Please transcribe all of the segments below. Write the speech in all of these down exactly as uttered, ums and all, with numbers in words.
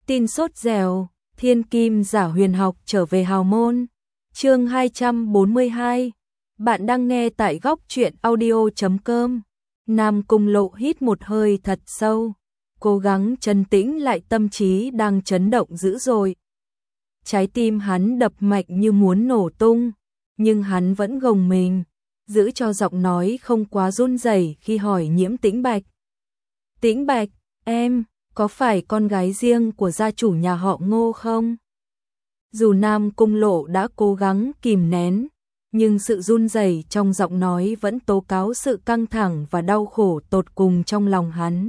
Tin sốt dẻo, thiên kim giả huyền học trở về hào môn. Chương hai trăm bốn mươi hai. Bạn đang nghe tại góc truyện audio chấm com. Nam Cung Lộ hít một hơi thật sâu, cố gắng trấn tĩnh lại tâm trí đang chấn động dữ dội. Trái tim hắn đập mạnh như muốn nổ tung, nhưng hắn vẫn gồng mình, giữ cho giọng nói không quá run rẩy khi hỏi Nhiễm Tĩnh Bạch. Tĩnh Bạch, em, có phải con gái riêng của gia chủ nhà họ Ngô không? Dù Nam Cung Lộ đã cố gắng kìm nén, nhưng sự run rẩy trong giọng nói vẫn tố cáo sự căng thẳng và đau khổ tột cùng trong lòng hắn.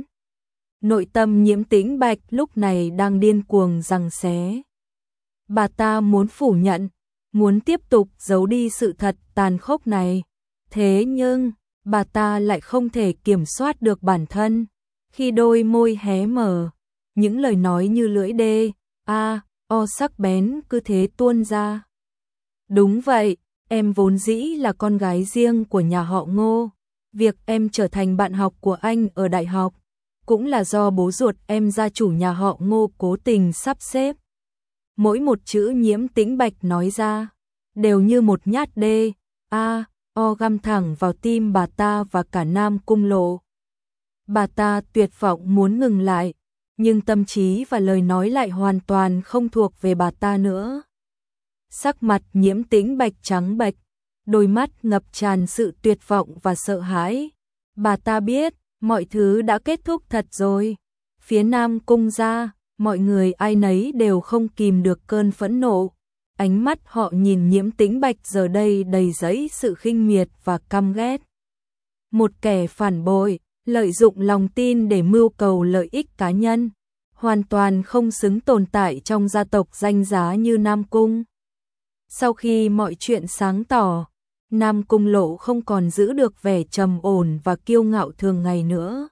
Nội tâm Nhiễm Tĩnh Bạch lúc này đang điên cuồng giằng xé. Bà ta muốn phủ nhận, muốn tiếp tục giấu đi sự thật tàn khốc này. Thế nhưng, bà ta lại không thể kiểm soát được bản thân. Khi đôi môi hé mở, những lời nói như lưỡi đê, a, o sắc bén cứ thế tuôn ra. Đúng vậy, em vốn dĩ là con gái riêng của nhà họ Ngô. Việc em trở thành bạn học của anh ở đại học, cũng là do bố ruột em gia chủ nhà họ Ngô cố tình sắp xếp. Mỗi một chữ Nhiễm Tĩnh Bạch nói ra, đều như một nhát đê, a, o găm thẳng vào tim bà ta và cả Nam Cung Lộ. Bà ta tuyệt vọng muốn ngừng lại, nhưng tâm trí và lời nói lại hoàn toàn không thuộc về bà ta nữa. Sắc mặt Nhiễm Tĩnh Bạch trắng bệch, đôi mắt ngập tràn sự tuyệt vọng và sợ hãi. Bà ta biết, mọi thứ đã kết thúc thật rồi. Phía Nam Cung gia, mọi người ai nấy đều không kìm được cơn phẫn nộ. Ánh mắt họ nhìn Nhiễm Tĩnh Bạch giờ đây đầy dẫy sự khinh miệt và căm ghét. Một kẻ phản bội, lợi dụng lòng tin để mưu cầu lợi ích cá nhân, hoàn toàn không xứng tồn tại trong gia tộc danh giá như Nam Cung. Sau khi mọi chuyện sáng tỏ, Nam Cung Lộ không còn giữ được vẻ trầm ổn và kiêu ngạo thường ngày nữa.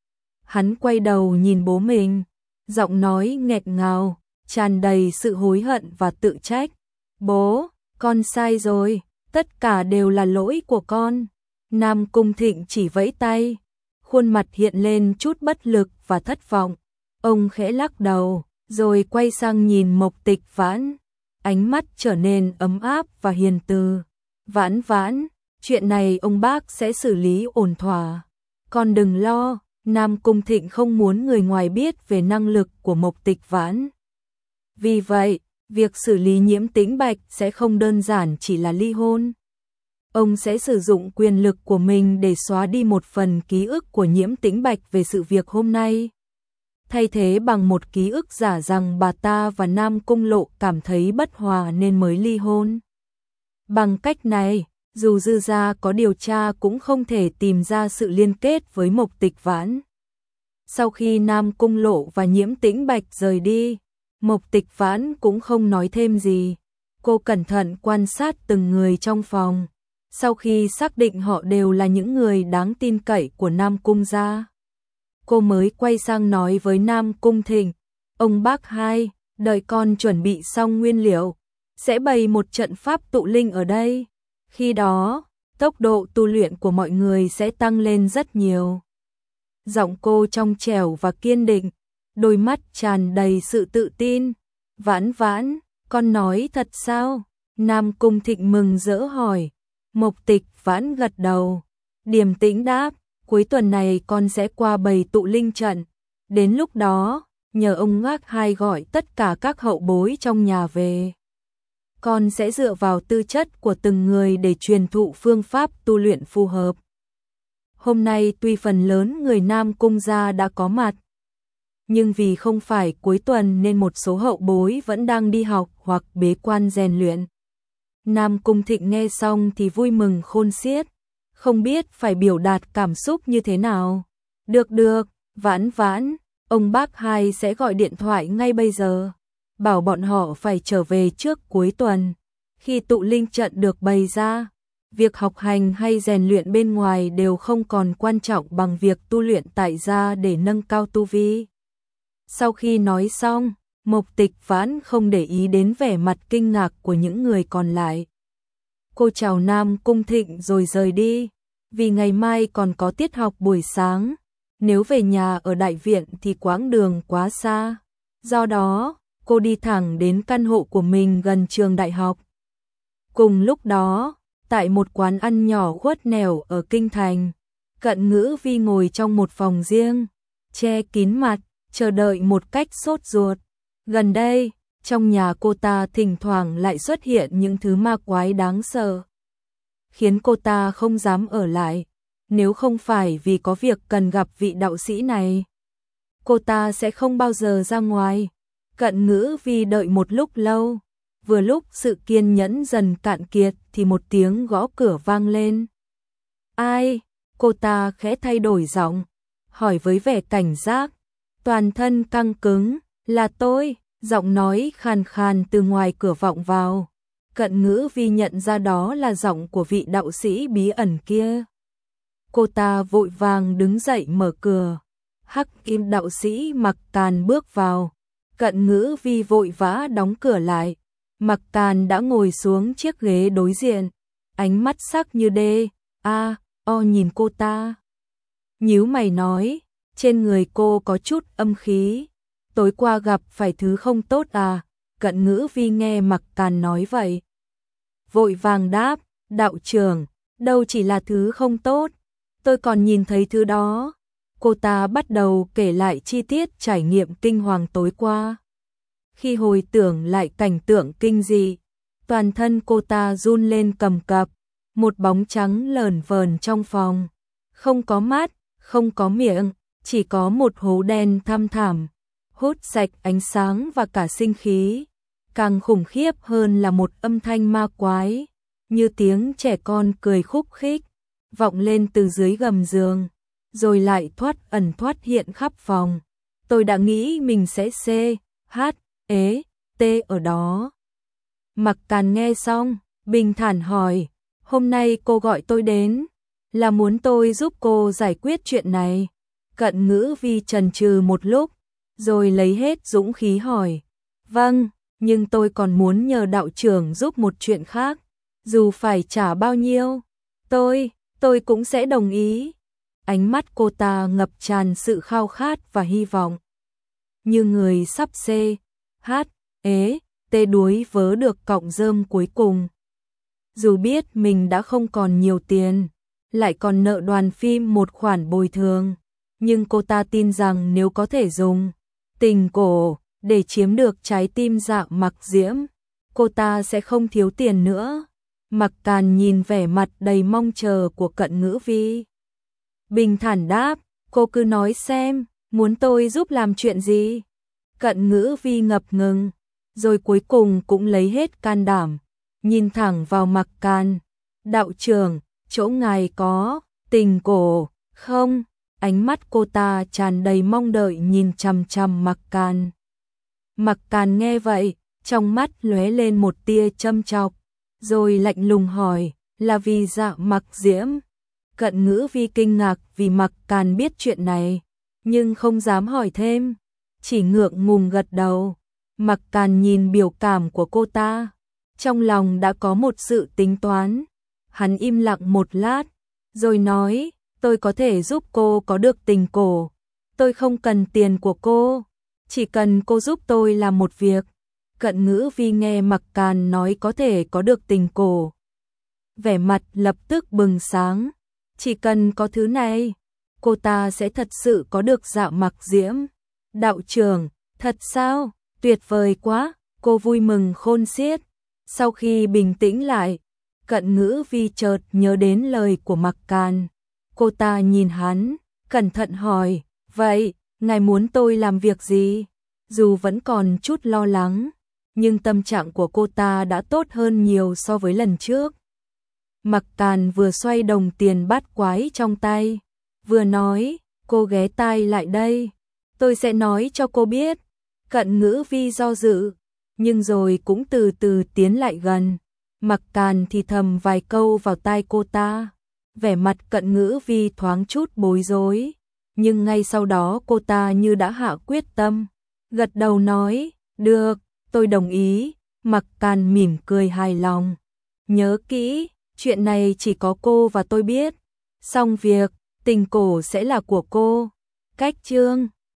Hắn quay đầu nhìn bố mình, giọng nói nghẹt ngào, tràn đầy sự hối hận và tự trách. Bố, con sai rồi, tất cả đều là lỗi của con. Nam Cung Thịnh chỉ vẫy tay, khuôn mặt hiện lên chút bất lực và thất vọng. Ông khẽ lắc đầu, rồi quay sang nhìn Mộc Tịch Vãn, ánh mắt trở nên ấm áp và hiền từ. Vãn Vãn, chuyện này ông bác sẽ xử lý ổn thỏa. Con đừng lo, Nam Cung Thịnh không muốn người ngoài biết về năng lực của Mộc Tịch Vãn. Vì vậy, việc xử lý Nhiễm Tĩnh Bạch sẽ không đơn giản chỉ là ly hôn. Ông sẽ sử dụng quyền lực của mình để xóa đi một phần ký ức của Nhiễm Tĩnh Bạch về sự việc hôm nay, thay thế bằng một ký ức giả rằng bà ta và Nam Cung Lộ cảm thấy bất hòa nên mới ly hôn. Bằng cách này, dù Dư gia có điều tra cũng không thể tìm ra sự liên kết với Mộc Tịch Vãn. Sau khi Nam Cung Lộ và Nhiễm Tĩnh Bạch rời đi, Mộc Tịch Vãn cũng không nói thêm gì. Cô cẩn thận quan sát từng người trong phòng. Sau khi xác định họ đều là những người đáng tin cậy của Nam Cung gia, cô mới quay sang nói với Nam Cung Thịnh, ông bác hai, đợi con chuẩn bị xong nguyên liệu, sẽ bày một trận pháp tụ linh ở đây. Khi đó, tốc độ tu luyện của mọi người sẽ tăng lên rất nhiều. Giọng cô trong trẻo và kiên định, đôi mắt tràn đầy sự tự tin. Vãn Vãn, con nói thật sao? Nam Cung Thịnh mừng rỡ hỏi. Mộc Tịch Vãn gật đầu, điềm tĩnh đáp, cuối tuần này con sẽ qua bày tụ linh trận. Đến lúc đó, nhờ ông Ngác Hai gọi tất cả các hậu bối trong nhà về. Con sẽ dựa vào tư chất của từng người để truyền thụ phương pháp tu luyện phù hợp. Hôm nay tuy phần lớn người Nam Cung gia đã có mặt, nhưng vì không phải cuối tuần nên một số hậu bối vẫn đang đi học hoặc bế quan rèn luyện. Nam Cung Thịnh nghe xong thì vui mừng khôn xiết, không biết phải biểu đạt cảm xúc như thế nào. Được được, Vãn Vãn, ông bác hai sẽ gọi điện thoại ngay bây giờ, bảo bọn họ phải trở về trước cuối tuần. Khi tụ linh trận được bày ra, việc học hành hay rèn luyện bên ngoài đều không còn quan trọng bằng việc tu luyện tại gia để nâng cao tu vi. Sau khi nói xong, Mộc Tịch Vãn không để ý đến vẻ mặt kinh ngạc của những người còn lại. Cô chào Nam Cung Thịnh rồi rời đi, vì ngày mai còn có tiết học buổi sáng. Nếu về nhà ở đại viện thì quãng đường quá xa. Do đó, cô đi thẳng đến căn hộ của mình gần trường đại học. Cùng lúc đó, tại một quán ăn nhỏ khuất nẻo ở Kinh Thành, Cận Ngữ Vi ngồi trong một phòng riêng, che kín mặt, chờ đợi một cách sốt ruột. Gần đây, trong nhà cô ta thỉnh thoảng lại xuất hiện những thứ ma quái đáng sợ, khiến cô ta không dám ở lại. Nếu không phải vì có việc cần gặp vị đạo sĩ này, cô ta sẽ không bao giờ ra ngoài. Cận Ngữ Vi đợi một lúc lâu, vừa lúc sự kiên nhẫn dần cạn kiệt thì một tiếng gõ cửa vang lên. Ai? Cô ta khẽ thay đổi giọng, hỏi với vẻ cảnh giác, toàn thân căng cứng. Là tôi, giọng nói khàn khàn từ ngoài cửa vọng vào. Cận Ngữ Vi nhận ra đó là giọng của vị đạo sĩ bí ẩn kia. Cô ta vội vàng đứng dậy mở cửa. Hắc Kim đạo sĩ Mặc Càn bước vào. Cận Ngữ Vi vội vã đóng cửa lại. Mặc Càn đã ngồi xuống chiếc ghế đối diện, ánh mắt sắc như đê, a, o nhìn cô ta. Nhíu mày nói, trên người cô có chút âm khí, tối qua gặp phải thứ không tốt à? Cận Ngữ Vi nghe Mặc Càn nói vậy, vội vàng đáp, đạo trưởng, đâu chỉ là thứ không tốt, tôi còn nhìn thấy thứ đó. Cô ta bắt đầu kể lại chi tiết trải nghiệm kinh hoàng tối qua. Khi hồi tưởng lại cảnh tượng kinh dị, toàn thân cô ta run lên cầm cập, một bóng trắng lởn vởn trong phòng, không có mắt, không có miệng, chỉ có một hố đen thăm thẳm, hút sạch ánh sáng và cả sinh khí. Càng khủng khiếp hơn là một âm thanh ma quái, như tiếng trẻ con cười khúc khích, vọng lên từ dưới gầm giường, rồi lại thoát ẩn thoát hiện khắp phòng. Tôi đã nghĩ mình sẽ C, H, ế, T ở đó. Mặc Càn nghe xong, bình thản hỏi, hôm nay cô gọi tôi đến, là muốn tôi giúp cô giải quyết chuyện này? Cận Ngữ Vi chần chừ một lúc, rồi lấy hết dũng khí hỏi, vâng, nhưng tôi còn muốn nhờ đạo trưởng giúp một chuyện khác, dù phải trả bao nhiêu, tôi, tôi cũng sẽ đồng ý. Ánh mắt cô ta ngập tràn sự khao khát và hy vọng, như người sắp C, H, ế, T đuối vớ được cọng rơm cuối cùng. Dù biết mình đã không còn nhiều tiền, lại còn nợ đoàn phim một khoản bồi thường, nhưng cô ta tin rằng nếu có thể dùng tình cổ để chiếm được trái tim Dạ Mặc Diễm, cô ta sẽ không thiếu tiền nữa. Mặc Càn nhìn vẻ mặt đầy mong chờ của Cận Ngữ Vi, bình thản đáp, cô cứ nói xem, muốn tôi giúp làm chuyện gì? Cận Ngữ Vi ngập ngừng, rồi cuối cùng cũng lấy hết can đảm, nhìn thẳng vào Mặc Càn. Đạo trưởng, chỗ ngài có tình cổ không? Ánh mắt cô ta tràn đầy mong đợi nhìn chằm chằm Mặc Càn. Mặc Càn nghe vậy, trong mắt lóe lên một tia châm chọc, rồi lạnh lùng hỏi, là vì Dạ Mặc Diễm? Cận Ngữ Vi kinh ngạc vì Mặc Càn biết chuyện này, nhưng không dám hỏi thêm, chỉ ngượng ngùng gật đầu. Mặc Càn nhìn biểu cảm của cô ta, trong lòng đã có một sự tính toán. Hắn im lặng một lát, rồi nói, tôi có thể giúp cô có được tình cổ. Tôi không cần tiền của cô, chỉ cần cô giúp tôi làm một việc. Cận Ngữ Vi nghe Mặc Càn nói có thể có được tình cổ, vẻ mặt lập tức bừng sáng. Chỉ cần có thứ này, cô ta sẽ thật sự có được Dạ Mặc Diễm. Đạo trưởng, thật sao? Tuyệt vời quá, cô vui mừng khôn xiết. Sau khi bình tĩnh lại, Cận Ngữ Vi chợt nhớ đến lời của Mặc Càn. Cô ta nhìn hắn, cẩn thận hỏi, vậy, ngài muốn tôi làm việc gì? Dù vẫn còn chút lo lắng, nhưng tâm trạng của cô ta đã tốt hơn nhiều so với lần trước. Mặc Càn vừa xoay đồng tiền bát quái trong tay, vừa nói, cô ghé tai lại đây, tôi sẽ nói cho cô biết. Cận Ngữ Vi do dự, nhưng rồi cũng từ từ tiến lại gần. Mặc Càn thì thầm vài câu vào tai cô ta. Vẻ mặt Cận Ngữ Vi thoáng chút bối rối, nhưng ngay sau đó cô ta như đã hạ quyết tâm, gật đầu nói, được, tôi đồng ý. Mặc Càn mỉm cười hài lòng, nhớ kỹ, chuyện này chỉ có cô và tôi biết, xong việc, tình cổ sẽ là của cô. Cách chương